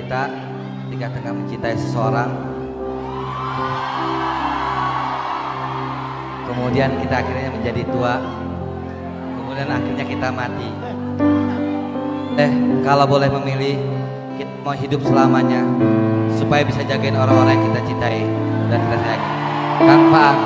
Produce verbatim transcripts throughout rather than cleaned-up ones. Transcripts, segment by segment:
kita ketika tengah mencintai seseorang, kemudian kita akhirnya menjadi tua, kemudian akhirnya kita mati. Eh, kalau boleh memilih, kita mau hidup selamanya supaya bisa jagain orang-orang yang kita cintai dan kita sayangi. Kang Faang.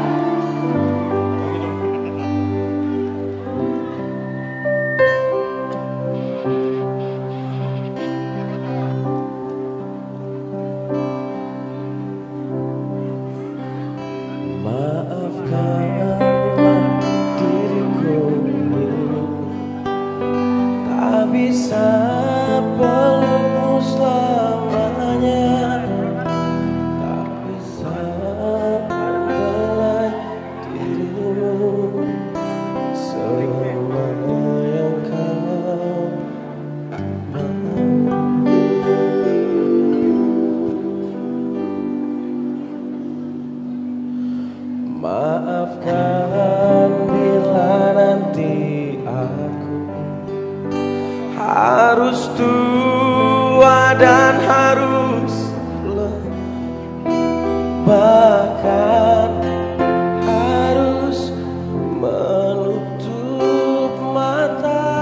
Bisa pelukmu selamanya, tak bisa membelai dirimu selama yang kau mau. Maafkan bila nanti aku harus tua dan harus lemah, bahkan harus menutup mata.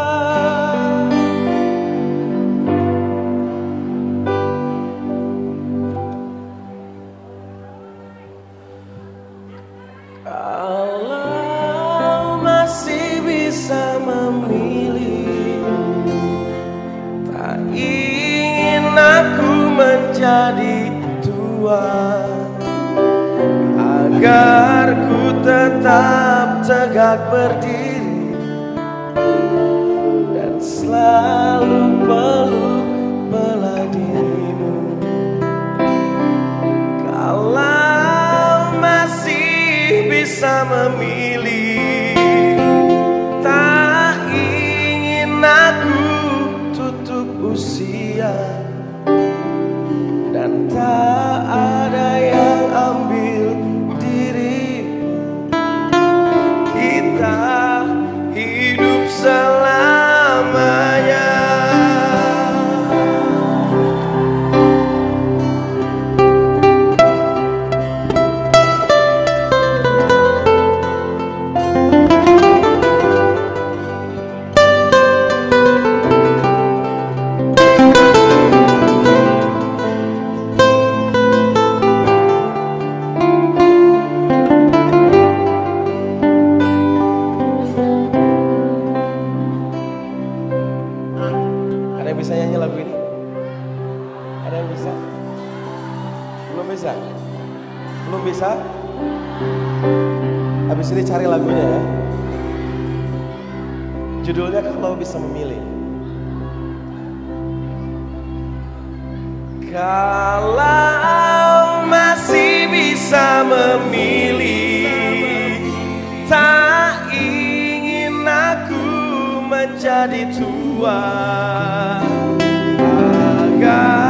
Kalau masih bisa memilih, tak ingin aku menjadi tua, agar ku tetap tegak berdiri dan selalu peluk belah dirimu. Kalau masih bisa memilih, tak ingin aku tutup usia dan tak ada yang ambil diri. Kita hidup selamanya. Ada yang bisa nyanyi lagu ini? Ada yang bisa? Belum bisa? Belum bisa? Habis ini cari lagunya ya. Judulnya Kalau Bisa Memilih. Kalau masih bisa memilih, tak ingin aku menjadi tua, agar